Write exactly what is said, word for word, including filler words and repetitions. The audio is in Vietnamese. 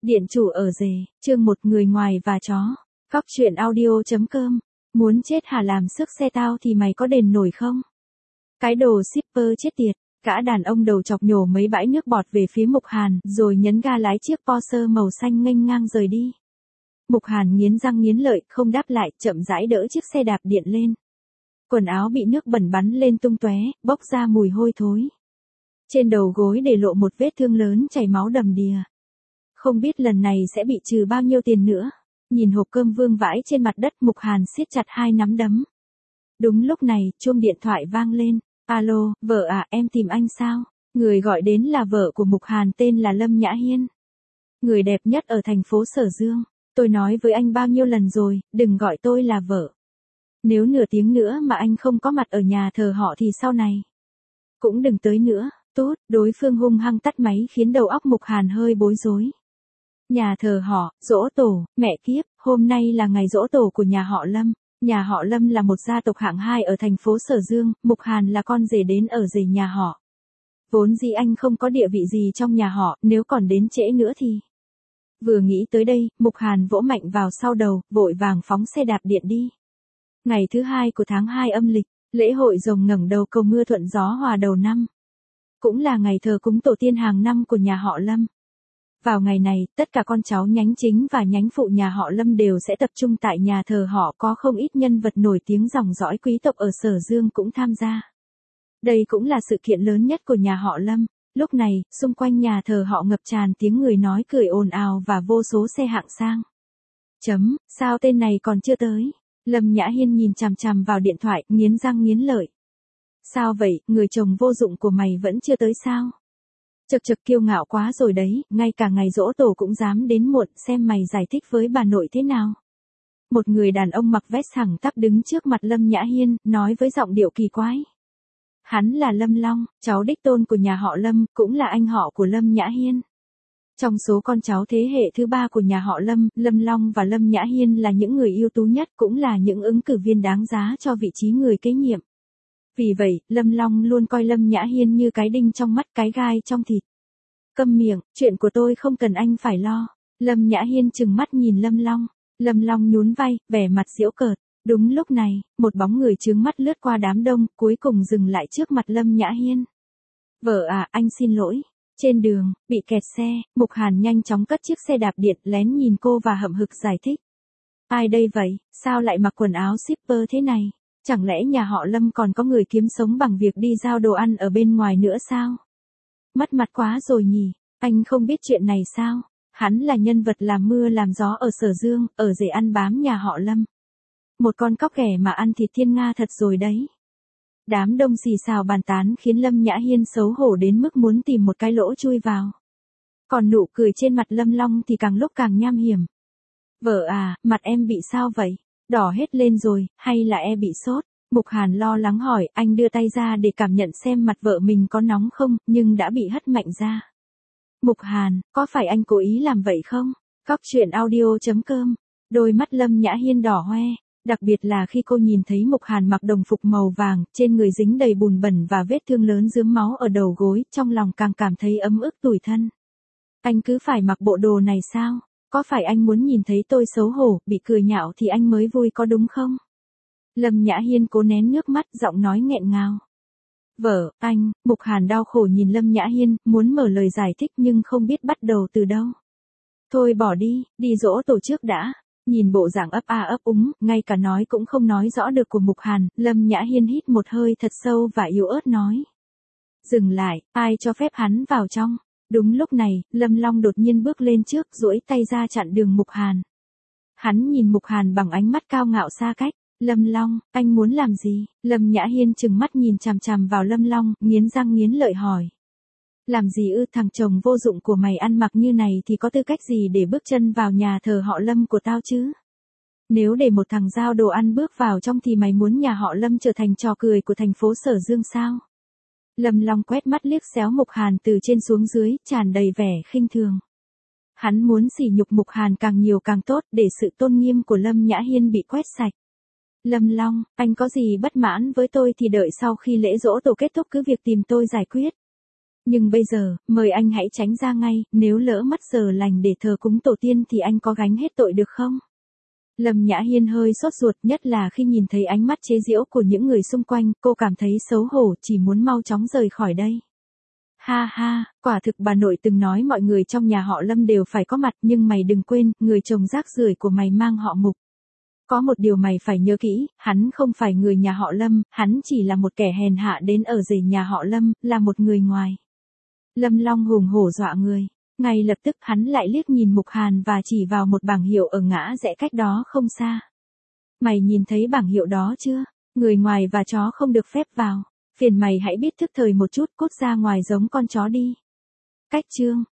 Điện chủ ở rể, chương một người ngoài và chó. Cóc truyện audio.com. Muốn chết hả, làm sức xe tao thì mày có đền nổi không? Cái đồ shipper chết tiệt. Gã đàn ông đầu chọc nhổ mấy bãi nước bọt về phía Mục Hàn, rồi nhấn ga lái chiếc Porsche màu xanh nghênh ngang rời đi. Mục Hàn nghiến răng nghiến lợi, không đáp lại, chậm rãi đỡ chiếc xe đạp điện lên. Quần áo bị nước bẩn bắn lên tung tóe, bốc ra mùi hôi thối. Trên đầu gối để lộ một vết thương lớn chảy máu đầm đìa. Không biết lần này sẽ bị trừ bao nhiêu tiền nữa. Nhìn hộp cơm vương vãi trên mặt đất, Mục Hàn siết chặt hai nắm đấm. Đúng lúc này, chuông điện thoại vang lên. Alo, vợ à, em tìm anh sao? Người gọi đến là vợ của Mục Hàn, tên là Lâm Nhã Hiên. Người đẹp nhất ở thành phố Sở Dương. Tôi nói với anh bao nhiêu lần rồi, đừng gọi tôi là vợ. Nếu nửa tiếng nữa mà anh không có mặt ở nhà thờ họ thì sau này cũng đừng tới nữa. Tốt, đối phương hung hăng tắt máy khiến đầu óc Mục Hàn hơi bối rối. Nhà thờ họ, giỗ tổ, mẹ kiếp, hôm nay là ngày giỗ tổ của nhà họ Lâm. Nhà họ Lâm là một gia tộc hạng hai ở thành phố Sở Dương, Mục Hàn là con rể đến ở rể nhà họ. Vốn dĩ anh không có địa vị gì trong nhà họ, nếu còn đến trễ nữa thì... Vừa nghĩ tới đây, Mục Hàn vỗ mạnh vào sau đầu, vội vàng phóng xe đạp điện đi. Ngày thứ hai của tháng hai âm lịch, lễ hội rồng ngẩng đầu cầu mưa thuận gió hòa đầu năm. Cũng là ngày thờ cúng tổ tiên hàng năm của nhà họ Lâm. Vào ngày này, tất cả con cháu nhánh chính và nhánh phụ nhà họ Lâm đều sẽ tập trung tại nhà thờ họ, có không ít nhân vật nổi tiếng dòng dõi quý tộc ở Sở Dương cũng tham gia. Đây cũng là sự kiện lớn nhất của nhà họ Lâm. Lúc này, xung quanh nhà thờ họ ngập tràn tiếng người nói cười ồn ào và vô số xe hạng sang. Chấm, sao tên này còn chưa tới? Lâm Nhã Hiên nhìn chằm chằm vào điện thoại, nghiến răng nghiến lợi. Sao vậy, người chồng vô dụng của mày vẫn chưa tới sao? Chật chật, kiêu ngạo quá rồi đấy, ngay cả ngày giỗ tổ cũng dám đến muộn, xem mày giải thích với bà nội thế nào. Một người đàn ông mặc vest thẳng tắp đứng trước mặt Lâm Nhã Hiên, nói với giọng điệu kỳ quái. Hắn là Lâm Long, cháu đích tôn của nhà họ Lâm, cũng là anh họ của Lâm Nhã Hiên. Trong số con cháu thế hệ thứ ba của nhà họ Lâm, Lâm Long và Lâm Nhã Hiên là những người ưu tú nhất, cũng là những ứng cử viên đáng giá cho vị trí người kế nhiệm. Vì vậy, Lâm Long luôn coi Lâm Nhã Hiên như cái đinh trong mắt, cái gai trong thịt. Câm miệng, chuyện của tôi không cần anh phải lo. Lâm Nhã Hiên trừng mắt nhìn Lâm Long. Lâm Long nhún vai, vẻ mặt giễu cợt. Đúng lúc này, một bóng người trướng mắt lướt qua đám đông, cuối cùng dừng lại trước mặt Lâm Nhã Hiên. Vợ à, anh xin lỗi. Trên đường, bị kẹt xe, Mục Hàn nhanh chóng cất chiếc xe đạp điện, lén nhìn cô và hậm hực giải thích. Ai đây vậy, sao lại mặc quần áo shipper thế này? Chẳng lẽ nhà họ Lâm còn có người kiếm sống bằng việc đi giao đồ ăn ở bên ngoài nữa sao? Mất mặt quá rồi nhỉ, anh không biết chuyện này sao? Hắn là nhân vật làm mưa làm gió ở Sở Dương, ở rể ăn bám nhà họ Lâm. Một con cóc ghẻ mà ăn thịt thiên nga thật rồi đấy. Đám đông xì xào bàn tán khiến Lâm Nhã Hiên xấu hổ đến mức muốn tìm một cái lỗ chui vào. Còn nụ cười trên mặt Lâm Long thì càng lúc càng nham hiểm. Vợ à, mặt em bị sao vậy? Đỏ hết lên rồi, hay là e bị sốt? Mục Hàn lo lắng hỏi, anh đưa tay ra để cảm nhận xem mặt vợ mình có nóng không, nhưng đã bị hất mạnh ra. Mục Hàn, có phải anh cố ý làm vậy không? Cóc truyện audio.com. Đôi mắt Lâm Nhã Hiên đỏ hoe, đặc biệt là khi cô nhìn thấy Mục Hàn mặc đồng phục màu vàng, trên người dính đầy bùn bẩn và vết thương lớn rướm máu ở đầu gối, trong lòng càng cảm thấy ấm ức tủi thân. Anh cứ phải mặc bộ đồ này sao? Có phải anh muốn nhìn thấy tôi xấu hổ, bị cười nhạo thì anh mới vui có đúng không? Lâm Nhã Hiên cố nén nước mắt, giọng nói nghẹn ngào. Vợ, anh, Mục Hàn đau khổ nhìn Lâm Nhã Hiên, muốn mở lời giải thích nhưng không biết bắt đầu từ đâu. Thôi bỏ đi, đi giỗ tổ trước đã. Nhìn bộ dạng ấp a ấp úng, ngay cả nói cũng không nói rõ được của Mục Hàn, Lâm Nhã Hiên hít một hơi thật sâu và yếu ớt nói. Dừng lại, ai cho phép hắn vào trong? Đúng lúc này, Lâm Long đột nhiên bước lên trước, duỗi tay ra chặn đường Mục Hàn. Hắn nhìn Mục Hàn bằng ánh mắt cao ngạo xa cách. Lâm Long, anh muốn làm gì? Lâm Nhã Hiên trừng mắt nhìn chằm chằm vào Lâm Long, nghiến răng nghiến lợi hỏi. Làm gì ư, thằng chồng vô dụng của mày ăn mặc như này thì có tư cách gì để bước chân vào nhà thờ họ Lâm của tao chứ? Nếu để một thằng giao đồ ăn bước vào trong thì mày muốn nhà họ Lâm trở thành trò cười của thành phố Sở Dương sao? Lâm Long quét mắt liếc xéo Mục Hàn từ trên xuống dưới, tràn đầy vẻ khinh thường. Hắn muốn sỉ nhục Mục Hàn càng nhiều càng tốt, để sự tôn nghiêm của Lâm Nhã Hiên bị quét sạch. Lâm Long, anh có gì bất mãn với tôi thì đợi sau khi lễ giỗ tổ kết thúc cứ việc tìm tôi giải quyết. Nhưng bây giờ, mời anh hãy tránh ra ngay, nếu lỡ mất giờ lành để thờ cúng tổ tiên thì anh có gánh hết tội được không? Lâm Nhã Hiên hơi sốt ruột, nhất là khi nhìn thấy ánh mắt chế giễu của những người xung quanh, cô cảm thấy xấu hổ, chỉ muốn mau chóng rời khỏi đây. Ha ha, quả thực bà nội từng nói mọi người trong nhà họ Lâm đều phải có mặt, nhưng mày đừng quên, người chồng rác rưởi của mày mang họ Mục. Có một điều mày phải nhớ kỹ, hắn không phải người nhà họ Lâm, hắn chỉ là một kẻ hèn hạ đến ở rể nhà họ Lâm, là một người ngoài. Lâm Long hùng hổ dọa người. Ngay lập tức hắn lại liếc nhìn Mục Hàn và chỉ vào một bảng hiệu ở ngã rẽ cách đó không xa. Mày nhìn thấy bảng hiệu đó chưa? Người ngoài và chó không được phép vào. Phiền mày hãy biết thức thời một chút, cút ra ngoài giống con chó đi. Cách chương